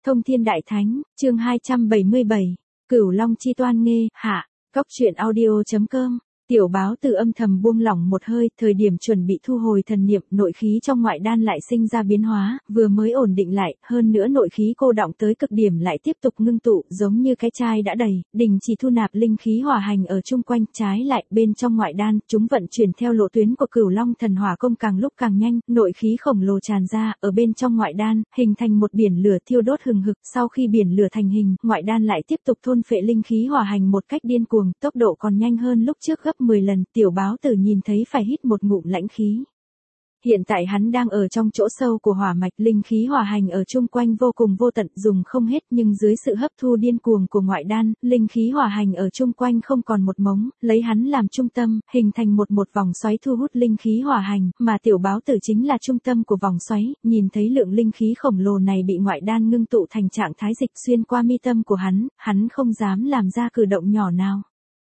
Thông Thiên Đại Thánh, chương 277, Cửu Long Chi Toan Nghê, hạ, Cóc truyện audio.com. Tiểu báo từ âm thầm buông lỏng một hơi, thời điểm chuẩn bị thu hồi thần niệm, nội khí trong ngoại đan lại sinh ra biến hóa, vừa mới ổn định lại, hơn nữa nội khí cô đọng tới cực điểm lại tiếp tục ngưng tụ, giống như cái chai đã đầy, đình chỉ thu nạp linh khí hỏa hành ở chung quanh, trái lại, bên trong ngoại đan, chúng vận chuyển theo lộ tuyến của Cửu Long Thần Hỏa Công càng lúc càng nhanh, nội khí khổng lồ tràn ra, ở bên trong ngoại đan, hình thành một biển lửa thiêu đốt hừng hực, sau khi biển lửa thành hình, ngoại đan lại tiếp tục thôn phệ linh khí hỏa hành một cách điên cuồng, tốc độ còn nhanh hơn lúc trước gấp 10 lần, tiểu báo tử nhìn thấy phải hít một ngụm lãnh khí. Hiện tại hắn đang ở trong chỗ sâu của hỏa mạch, linh khí hỏa hành ở chung quanh vô cùng vô tận, dùng không hết, nhưng dưới sự hấp thu điên cuồng của ngoại đan, linh khí hỏa hành ở chung quanh không còn một mống, lấy hắn làm trung tâm, hình thành một vòng xoáy thu hút linh khí hỏa hành, mà tiểu báo tử chính là trung tâm của vòng xoáy, nhìn thấy lượng linh khí khổng lồ này bị ngoại đan ngưng tụ thành trạng thái dịch xuyên qua mi tâm của hắn không dám làm ra cử động nhỏ nào.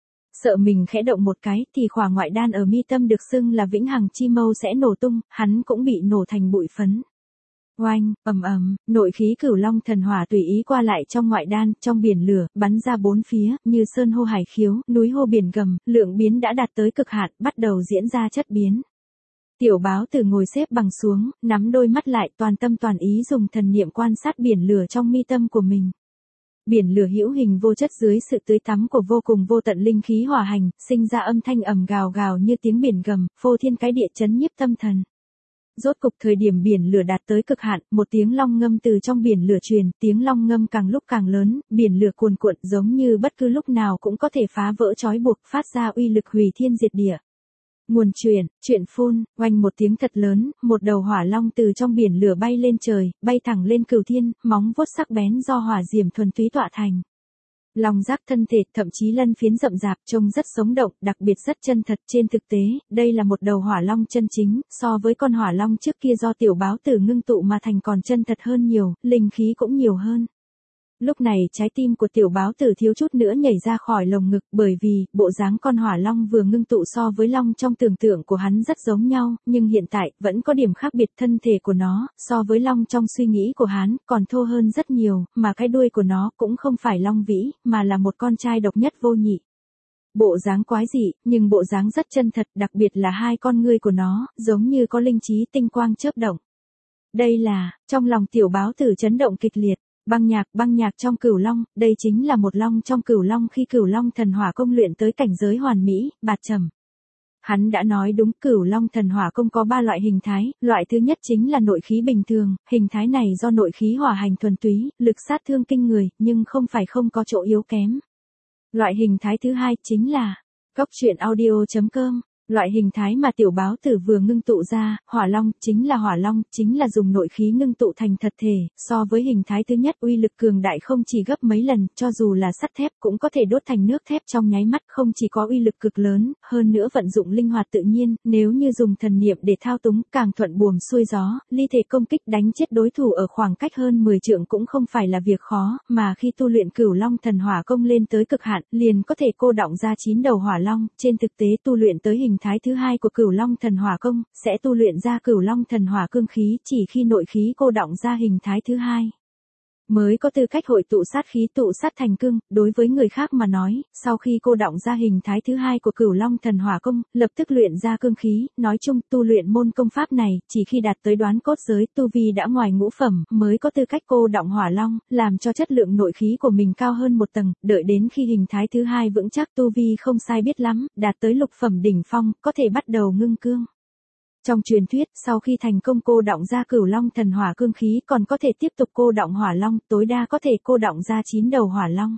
Sợ mình khẽ động một cái thì khỏa ngoại đan ở mi tâm được xưng là vĩnh hằng chi mâu sẽ nổ tung, hắn cũng bị nổ thành bụi phấn. Oanh, ầm ầm, nội khí Cửu Long Thần Hỏa tùy ý qua lại trong ngoại đan, trong biển lửa, bắn ra bốn phía, như sơn hô hải khiếu, núi hô biển gầm, lượng biến đã đạt tới cực hạn, bắt đầu diễn ra chất biến. Tiểu báo tử ngồi xếp bằng xuống, nắm đôi mắt lại, toàn tâm toàn ý dùng thần niệm quan sát biển lửa trong mi tâm của mình. Biển lửa hữu hình vô chất dưới sự tưới tắm của vô cùng vô tận linh khí hỏa hành, sinh ra âm thanh ầm gào gào như tiếng biển gầm, phô thiên cái địa chấn nhiếp tâm thần. Rốt cục thời điểm biển lửa đạt tới cực hạn, một tiếng long ngâm từ trong biển lửa truyền, tiếng long ngâm càng lúc càng lớn, biển lửa cuồn cuộn giống như bất cứ lúc nào cũng có thể phá vỡ trói buộc, phát ra uy lực hủy thiên diệt địa. Nguồn chuyện phun, oanh một tiếng thật lớn, một đầu hỏa long từ trong biển lửa bay lên trời, bay thẳng lên cửu thiên, móng vuốt sắc bén do hỏa diễm thuần túy tọa thành. Long giác thân thể, thậm chí lân phiến rậm rạp, trông rất sống động, đặc biệt rất chân thật. Trên thực tế, đây là một đầu hỏa long chân chính, so với con hỏa long trước kia do tiểu báo tử ngưng tụ mà thành còn chân thật hơn nhiều, linh khí cũng nhiều hơn. Lúc này trái tim của tiểu báo tử thiếu chút nữa nhảy ra khỏi lồng ngực, bởi vì, bộ dáng con hỏa long vừa ngưng tụ so với long trong tưởng tượng của hắn rất giống nhau, nhưng hiện tại, vẫn có điểm khác biệt. Thân thể của nó, so với long trong suy nghĩ của hắn, còn thô hơn rất nhiều, mà cái đuôi của nó cũng không phải long vĩ, mà là một con trai độc nhất vô nhị. Bộ dáng quái dị, nhưng bộ dáng rất chân thật, đặc biệt là hai con ngươi của nó, giống như có linh trí tinh quang chớp động. Đây là, trong lòng tiểu báo tử chấn động kịch liệt. Băng nhạc trong Cửu Long, đây chính là một long trong Cửu Long khi Cửu Long Thần Hỏa Công luyện tới cảnh giới hoàn mỹ, bạt trầm. Hắn đã nói đúng, Cửu Long Thần Hỏa Công có 3 loại hình thái, loại thứ nhất chính là nội khí bình thường, hình thái này do nội khí hỏa hành thuần túy, lực sát thương kinh người, nhưng không phải không có chỗ yếu kém. Loại hình thái thứ hai chính là Cóc truyện audio.com. Loại hình thái mà tiểu báo tử vừa ngưng tụ ra, hỏa long, chính là dùng nội khí ngưng tụ thành thật thể, so với hình thái thứ nhất uy lực cường đại không chỉ gấp mấy lần, cho dù là sắt thép cũng có thể đốt thành nước thép trong nháy mắt, không chỉ có uy lực cực lớn, hơn nữa vận dụng linh hoạt tự nhiên, nếu như dùng thần niệm để thao túng, càng thuận buồm xuôi gió, ly thể công kích đánh chết đối thủ ở khoảng cách hơn 10 trượng cũng không phải là việc khó, mà khi tu luyện Cửu Long Thần Hỏa Công lên tới cực hạn, liền có thể cô đọng ra 9 đầu hỏa long, trên thực tế tu luyện tới hình thái thứ hai của Cửu Long Thần Hỏa Công, sẽ tu luyện ra Cửu Long Thần Hỏa Cương khí, chỉ khi nội khí cô đọng ra hình thái thứ hai mới có tư cách hội tụ sát khí tụ sát thành cương. Đối với người khác mà nói, sau khi cô đọng ra hình thái thứ hai của Cửu Long Thần Hỏa Công, lập tức luyện ra cương khí, nói chung tu luyện môn công pháp này, chỉ khi đạt tới đoán cốt giới, tu vi đã ngoài ngũ phẩm, mới có tư cách cô đọng hỏa long, làm cho chất lượng nội khí của mình cao hơn một tầng, đợi đến khi hình thái thứ hai vững chắc tu vi không sai biết lắm, đạt tới lục phẩm đỉnh phong, có thể bắt đầu ngưng cương. Trong truyền thuyết, sau khi thành công cô đọng ra Cửu Long Thần Hỏa Cương khí còn có thể tiếp tục cô đọng hỏa long, tối đa có thể cô đọng ra 9 đầu hỏa long.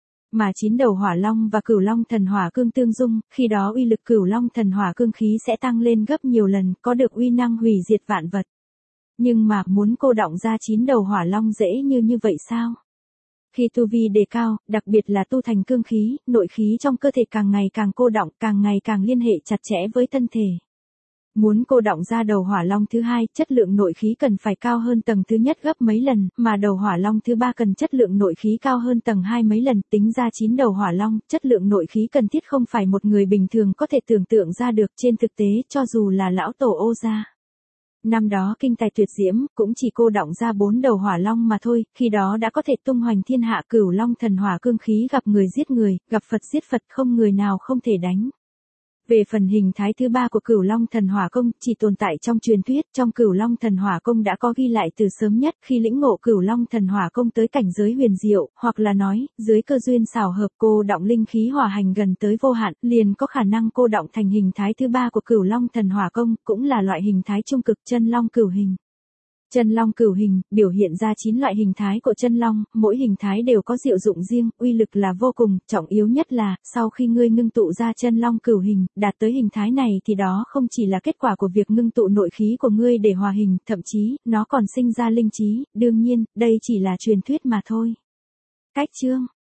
Mà 9 đầu hỏa long và Cửu Long Thần Hỏa Cương tương dung, khi đó uy lực Cửu Long Thần Hỏa Cương khí sẽ tăng lên gấp nhiều lần, có được uy năng hủy diệt vạn vật. Nhưng mà, muốn cô đọng ra 9 đầu hỏa long dễ như vậy sao? Khi tu vi đề cao, đặc biệt là tu thành cương khí, nội khí trong cơ thể càng ngày càng cô đọng, càng ngày càng liên hệ chặt chẽ với thân thể. Muốn cô đọng ra đầu hỏa long thứ hai, chất lượng nội khí cần phải cao hơn tầng thứ nhất gấp mấy lần, mà đầu hỏa long thứ ba cần chất lượng nội khí cao hơn tầng 2 mấy lần, tính ra 9 đầu hỏa long, chất lượng nội khí cần thiết không phải một người bình thường có thể tưởng tượng ra được. Trên thực tế, cho dù là lão tổ Ô gia Năm đó kinh tài tuyệt diễm, cũng chỉ cô đọng ra 4 đầu hỏa long mà thôi, khi đó đã có thể tung hoành thiên hạ. Cửu long thần hỏa cương khí gặp người giết người, gặp Phật giết Phật, không người nào không thể đánh. Về phần hình thái thứ ba của Cửu Long Thần Hỏa Công, chỉ tồn tại trong truyền thuyết. Trong Cửu Long Thần Hỏa Công đã có ghi lại từ sớm nhất, khi lĩnh ngộ Cửu Long Thần Hỏa Công tới cảnh giới huyền diệu, hoặc là nói, dưới cơ duyên xảo hợp cô đọng linh khí hỏa hành gần tới vô hạn, liền có khả năng cô đọng thành hình thái thứ ba của Cửu Long Thần Hỏa Công, cũng là loại hình thái trung cực chân long cửu hình. Chân long cửu hình, biểu hiện ra 9 loại hình thái của chân long, mỗi hình thái đều có diệu dụng riêng, uy lực là vô cùng, trọng yếu nhất là, sau khi ngươi ngưng tụ ra chân long cửu hình, đạt tới hình thái này thì đó không chỉ là kết quả của việc ngưng tụ nội khí của ngươi để hòa hình, thậm chí, nó còn sinh ra linh trí, đương nhiên, đây chỉ là truyền thuyết mà thôi. Cách chương